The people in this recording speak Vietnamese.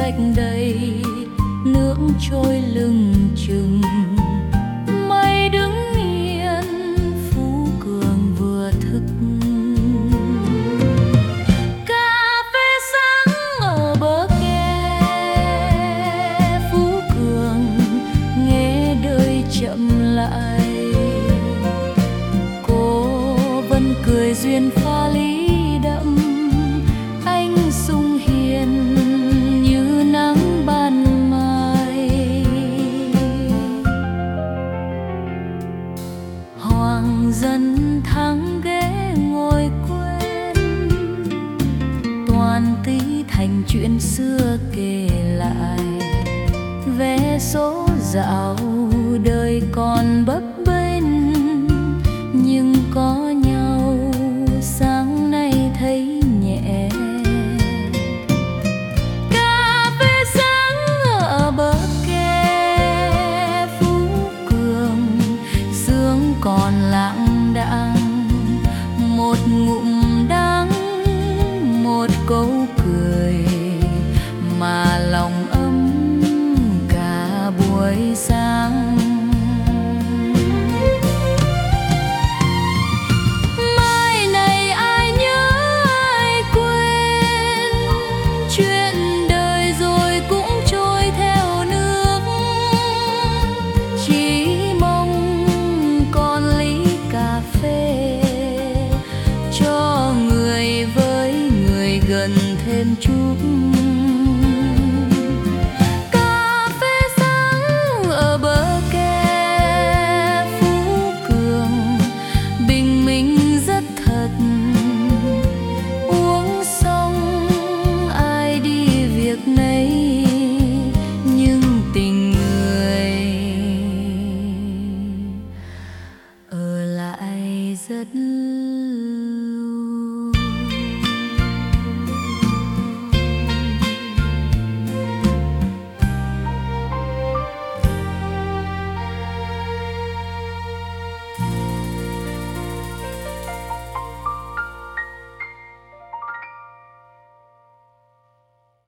rạch đầy, nước trôi lưng chừng. Mây đứng yên, Phú Cường vừa thức. Cà phê sáng ở bờ kè Phú Cường, nghe đời chậm lại. Cô vẫn cười duyên pha lý đậm, anh sung hiền như nắng ban mai. Hoàng dân thắng ghé ngồi quên, toàn tí thành chuyện xưa kể lại. Vé số dạo đời còn bấp bênh, nhưng có nhau sáng nay thấy nhẹ. Cà phê sáng ở bờ kè Phú Cường, sương còn lãng đãng. Một ngụm đắng, một câu cười, mà lòng ấm cả buổi sáng. Mai này ai nhớ ai quên, chuyện đời rồi cũng trôi theo nước. Chỉ mong còn ly cà phê, cho người với người gần thêm chút.